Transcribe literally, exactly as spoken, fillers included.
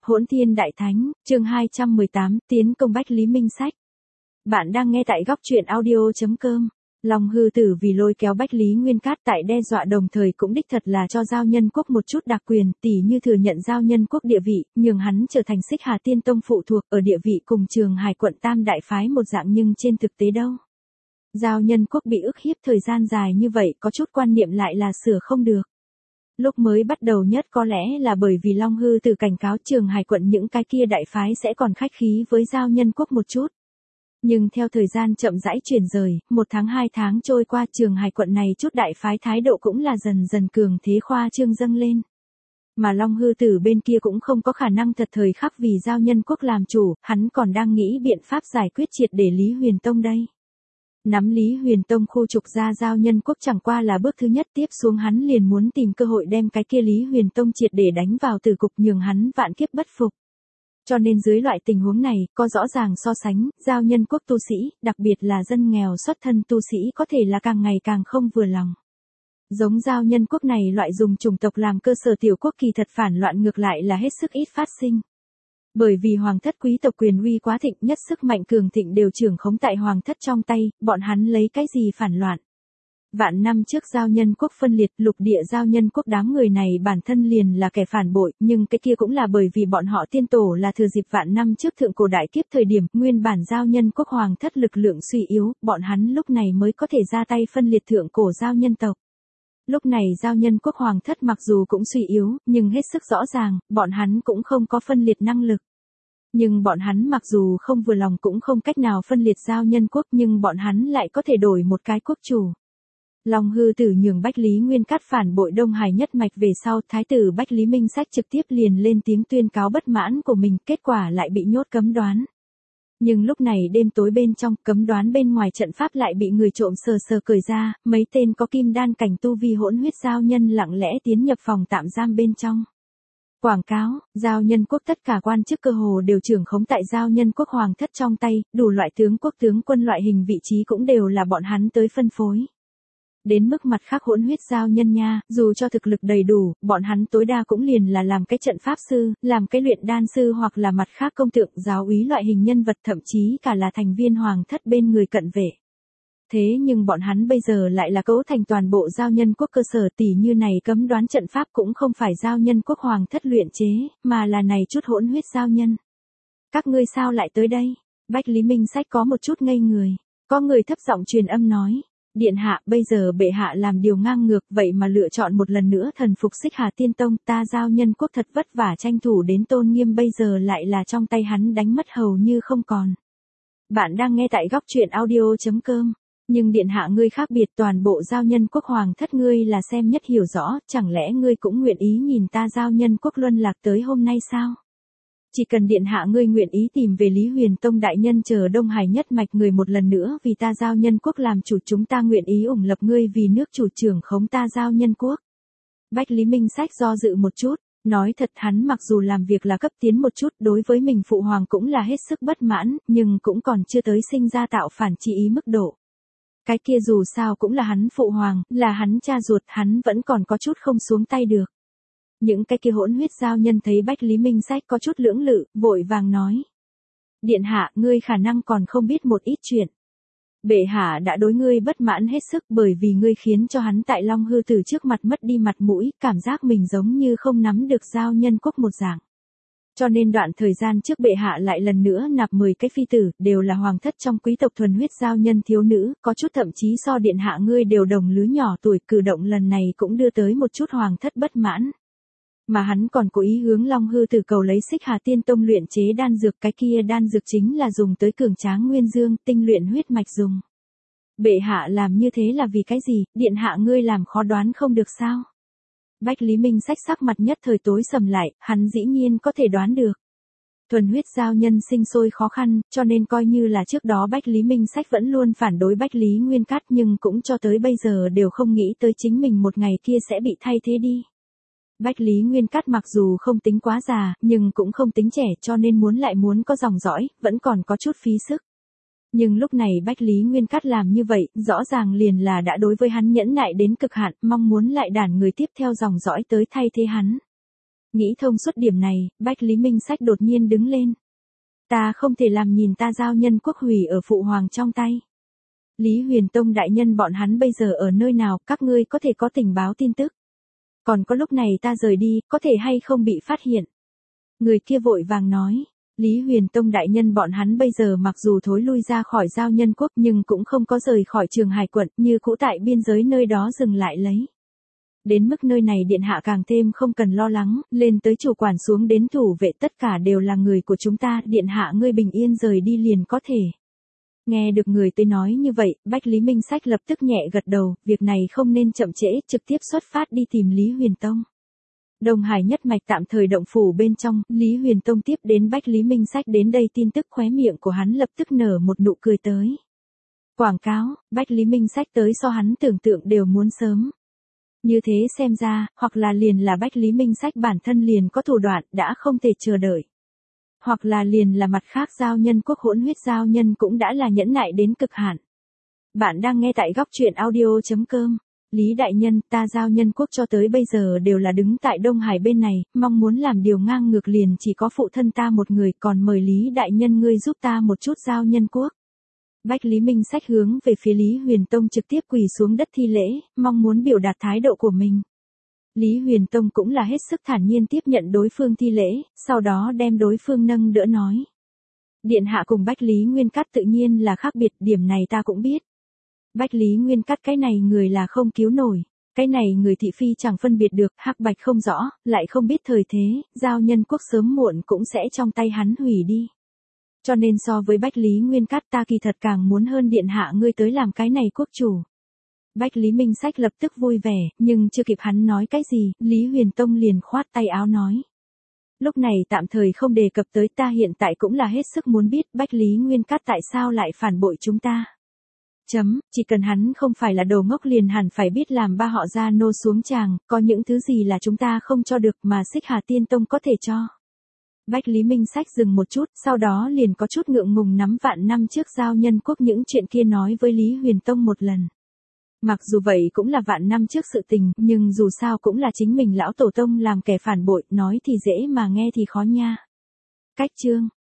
Hỗn Thiên Đại Thánh, chương hai trăm mười tám, tiến công Bách Lý Minh Sách. Bạn đang nghe tại góc truyện audio chấm com. Long Hư Tử vì lôi kéo Bách Lý Nguyên Cát tại đe dọa đồng thời cũng đích thật là cho Giao Nhân Quốc một chút đặc quyền, tỉ như thừa nhận Giao Nhân Quốc địa vị, nhường hắn trở thành Xích Hà Tiên Tông phụ thuộc ở địa vị cùng Trường Hải quận Tam Đại Phái một dạng, nhưng trên thực tế đâu. Giao Nhân Quốc bị ức hiếp thời gian dài như vậy, có chút quan niệm lại là sửa không được. Lúc mới bắt đầu nhất có lẽ là bởi vì Long Hư Tử cảnh cáo Trường Hải quận những cái kia đại phái sẽ còn khách khí với Giao Nhân Quốc một chút. Nhưng theo thời gian chậm rãi chuyển rời, một tháng hai tháng trôi qua, Trường Hải quận này chút đại phái thái độ cũng là dần dần cường thế khoa trương dâng lên. Mà Long Hư Tử bên kia cũng không có khả năng thật thời khắc vì Giao Nhân Quốc làm chủ, hắn còn đang nghĩ biện pháp giải quyết triệt để Lý Huyền Tông đây. Nắm Lý Huyền Tông khu trục ra Giao Nhân Quốc chẳng qua là bước thứ nhất, tiếp xuống hắn liền muốn tìm cơ hội đem cái kia Lý Huyền Tông triệt để đánh vào tử cục, nhường hắn vạn kiếp bất phục. Cho nên dưới loại tình huống này, có rõ ràng so sánh, Giao Nhân Quốc tu sĩ, đặc biệt là dân nghèo xuất thân tu sĩ có thể là càng ngày càng không vừa lòng. Giống Giao Nhân Quốc này loại dùng chủng tộc làm cơ sở tiểu quốc kỳ thật phản loạn ngược lại là hết sức ít phát sinh. Bởi vì hoàng thất quý tộc quyền uy quá thịnh, nhất sức mạnh cường thịnh đều trưởng khống tại hoàng thất trong tay, bọn hắn lấy cái gì phản loạn. Vạn năm trước Giao Nhân Quốc phân liệt, lục địa Giao Nhân Quốc đám người này bản thân liền là kẻ phản bội, nhưng cái kia cũng là bởi vì bọn họ tiên tổ là thừa dịp vạn năm trước thượng cổ đại kiếp thời điểm, nguyên bản Giao Nhân Quốc hoàng thất lực lượng suy yếu, bọn hắn lúc này mới có thể ra tay phân liệt thượng cổ Giao Nhân tộc. Lúc này Giao Nhân Quốc hoàng thất mặc dù cũng suy yếu, nhưng hết sức rõ ràng, bọn hắn cũng không có phân liệt năng lực. Nhưng bọn hắn mặc dù không vừa lòng cũng không cách nào phân liệt Giao Nhân Quốc, nhưng bọn hắn lại có thể đổi một cái quốc chủ. Long Hư Tử nhường Bách Lý Nguyên Cát phản bội Đông Hải nhất mạch về sau, thái tử Bách Lý Minh Sách trực tiếp liền lên tiếng tuyên cáo bất mãn của mình, kết quả lại bị nhốt cấm đoán. Nhưng lúc này đêm tối bên trong, cấm đoán bên ngoài trận pháp lại bị người trộm sờ sờ cởi ra, mấy tên có kim đan cảnh tu vi hỗn huyết giao nhân lặng lẽ tiến nhập phòng tạm giam bên trong. Quảng cáo, Giao Nhân Quốc tất cả quan chức cơ hồ đều trưởng khống tại Giao Nhân Quốc hoàng thất trong tay, đủ loại tướng quốc tướng quân loại hình vị trí cũng đều là bọn hắn tới phân phối. Đến mức mặt khác hỗn huyết giao nhân nha, dù cho thực lực đầy đủ, bọn hắn tối đa cũng liền là làm cái trận pháp sư, làm cái luyện đan sư hoặc là mặt khác công tượng giáo úy loại hình nhân vật, thậm chí cả là thành viên hoàng thất bên người cận vệ. Thế nhưng bọn hắn bây giờ lại là cấu thành toàn bộ Giao Nhân Quốc cơ sở, tỷ như này cấm đoán trận pháp cũng không phải Giao Nhân Quốc hoàng thất luyện chế, mà là này chút hỗn huyết giao nhân. Các ngươi sao lại tới đây? Bách Lý Minh Sách có một chút ngây người. Có người thấp giọng truyền âm nói. Điện hạ, bây giờ bệ hạ làm điều ngang ngược, vậy mà lựa chọn một lần nữa thần phục Xích Hà Tiên Tông, ta Giao Nhân Quốc thật vất vả tranh thủ đến tôn nghiêm, bây giờ lại là trong tay hắn đánh mất hầu như không còn. Bạn đang nghe tại góc truyện audio chấm com. Nhưng điện hạ ngươi khác biệt, toàn bộ Giao Nhân Quốc hoàng thất ngươi là xem nhất hiểu rõ, chẳng lẽ ngươi cũng nguyện ý nhìn ta Giao Nhân Quốc luân lạc tới hôm nay sao? Chỉ cần điện hạ ngươi nguyện ý tìm về Lý Huyền Tông đại nhân chờ Đông Hải nhất mạch người một lần nữa vì ta Giao Nhân Quốc làm chủ, chúng ta nguyện ý ủng lập ngươi vì nước chủ trưởng khống ta Giao Nhân Quốc. Bách Lý Minh Sách do dự một chút, nói thật hắn mặc dù làm việc là cấp tiến một chút, đối với mình phụ hoàng cũng là hết sức bất mãn, nhưng cũng còn chưa tới sinh ra tạo phản chi ý mức độ. Cái kia dù sao cũng là hắn phụ hoàng, là hắn cha ruột, hắn vẫn còn có chút không xuống tay được. Những cái kia hỗn huyết giao nhân thấy Bách Lý Minh Sách có chút lưỡng lự, vội vàng nói. Điện hạ, ngươi khả năng còn không biết một ít chuyện. Bệ hạ đã đối ngươi bất mãn hết sức bởi vì ngươi khiến cho hắn tại Long Hư Tử trước mặt mất đi mặt mũi, cảm giác mình giống như không nắm được Giao Nhân Quốc một dạng. Cho nên đoạn thời gian trước bệ hạ lại lần nữa nạp mười cái phi tử, đều là hoàng thất trong quý tộc thuần huyết giao nhân thiếu nữ, có chút thậm chí so điện hạ ngươi đều đồng lứa nhỏ tuổi, cử động lần này cũng đưa tới một chút hoàng thất bất mãn. Mà hắn còn cố ý hướng Long Hư Tử cầu lấy Xích Hà Tiên Tông luyện chế đan dược, cái kia đan dược chính là dùng tới cường tráng nguyên dương, tinh luyện huyết mạch dùng. Bệ hạ làm như thế là vì cái gì, điện hạ ngươi làm khó đoán không được sao? Bách Lý Minh Sách sắc mặt nhất thời tối sầm lại, hắn dĩ nhiên có thể đoán được. Thuần huyết giao nhân sinh sôi khó khăn, cho nên coi như là trước đó Bách Lý Minh Sách vẫn luôn phản đối Bách Lý Nguyên Cát, nhưng cũng cho tới bây giờ đều không nghĩ tới chính mình một ngày kia sẽ bị thay thế đi. Bách Lý Nguyên Cát mặc dù không tính quá già, nhưng cũng không tính trẻ, cho nên muốn lại muốn có dòng dõi, vẫn còn có chút phí sức. Nhưng lúc này Bách Lý Nguyên Cát làm như vậy, rõ ràng liền là đã đối với hắn nhẫn nại đến cực hạn, mong muốn lại đản người tiếp theo dòng dõi tới thay thế hắn. Nghĩ thông suốt điểm này, Bách Lý Minh Sách đột nhiên đứng lên. Ta không thể làm nhìn ta giao nhân quốc hủy ở phụ hoàng trong tay. Lý Huyền Tông đại nhân bọn hắn bây giờ ở nơi nào, các ngươi có thể có tình báo tin tức. Còn có lúc này ta rời đi, có thể hay không bị phát hiện. Người kia vội vàng nói, Lý Huyền Tông đại nhân bọn hắn bây giờ mặc dù thối lui ra khỏi giao nhân quốc nhưng cũng không có rời khỏi Trường Hải quận, như cũ tại biên giới nơi đó dừng lại lấy. Đến mức nơi này điện hạ càng thêm không cần lo lắng, lên tới chủ quản xuống đến thủ vệ tất cả đều là người của chúng ta, điện hạ ngươi bình yên rời đi liền có thể. Nghe được người tới nói như vậy, Bách Lý Minh Sách lập tức nhẹ gật đầu, việc này không nên chậm trễ, trực tiếp xuất phát đi tìm Lý Huyền Tông. Đông Hải nhất mạch tạm thời động phủ bên trong, Lý Huyền Tông tiếp đến Bách Lý Minh Sách đến đây tin tức khóe miệng của hắn lập tức nở một nụ cười tới. Quảng cáo, Bách Lý Minh Sách tới so hắn tưởng tượng đều muốn sớm. Như thế xem ra, hoặc là liền là Bách Lý Minh Sách bản thân liền có thủ đoạn đã không thể chờ đợi. Hoặc là liền là mặt khác giao nhân quốc hỗn huyết giao nhân cũng đã là nhẫn nại đến cực hạn. Bạn đang nghe tại góc truyện audio chấm com. Lý đại nhân, ta giao nhân quốc cho tới bây giờ đều là đứng tại Đông Hải bên này, mong muốn làm điều ngang ngược liền chỉ có phụ thân ta một người, còn mời Lý đại nhân ngươi giúp ta một chút giao nhân quốc. Bách Lý Minh Sách hướng về phía Lý Huyền Tông trực tiếp quỳ xuống đất thi lễ, mong muốn biểu đạt thái độ của mình. Lý Huyền Tông cũng là hết sức thản nhiên tiếp nhận đối phương thi lễ, sau đó đem đối phương nâng đỡ nói. Điện hạ cùng Bách Lý Nguyên Cát tự nhiên là khác biệt, điểm này ta cũng biết. Bách Lý Nguyên Cát cái này người là không cứu nổi, cái này người thị phi chẳng phân biệt được, hắc bạch không rõ, lại không biết thời thế, giao nhân quốc sớm muộn cũng sẽ trong tay hắn hủy đi. Cho nên so với Bách Lý Nguyên Cát ta kỳ thật càng muốn hơn điện hạ ngươi tới làm cái này quốc chủ. Bách Lý Minh Sách lập tức vui vẻ, nhưng chưa kịp hắn nói cái gì, Lý Huyền Tông liền khoát tay áo nói. Lúc này tạm thời không đề cập tới, ta hiện tại cũng là hết sức muốn biết Bách Lý Nguyên Cát tại sao lại phản bội chúng ta. Chấm, chỉ cần hắn không phải là đồ ngốc liền hẳn phải biết làm ba họ Gia nô xuống tràng, có những thứ gì là chúng ta không cho được mà Xích Hà Tiên Tông có thể cho. Bách Lý Minh Sách dừng một chút, sau đó liền có chút ngượng ngùng nắm vạn năm trước giao nhân quốc những chuyện kia nói với Lý Huyền Tông một lần. Mặc dù vậy cũng là vạn năm trước sự tình, nhưng dù sao cũng là chính mình lão tổ tông làm kẻ phản bội, nói thì dễ mà nghe thì khó nha. Cách chương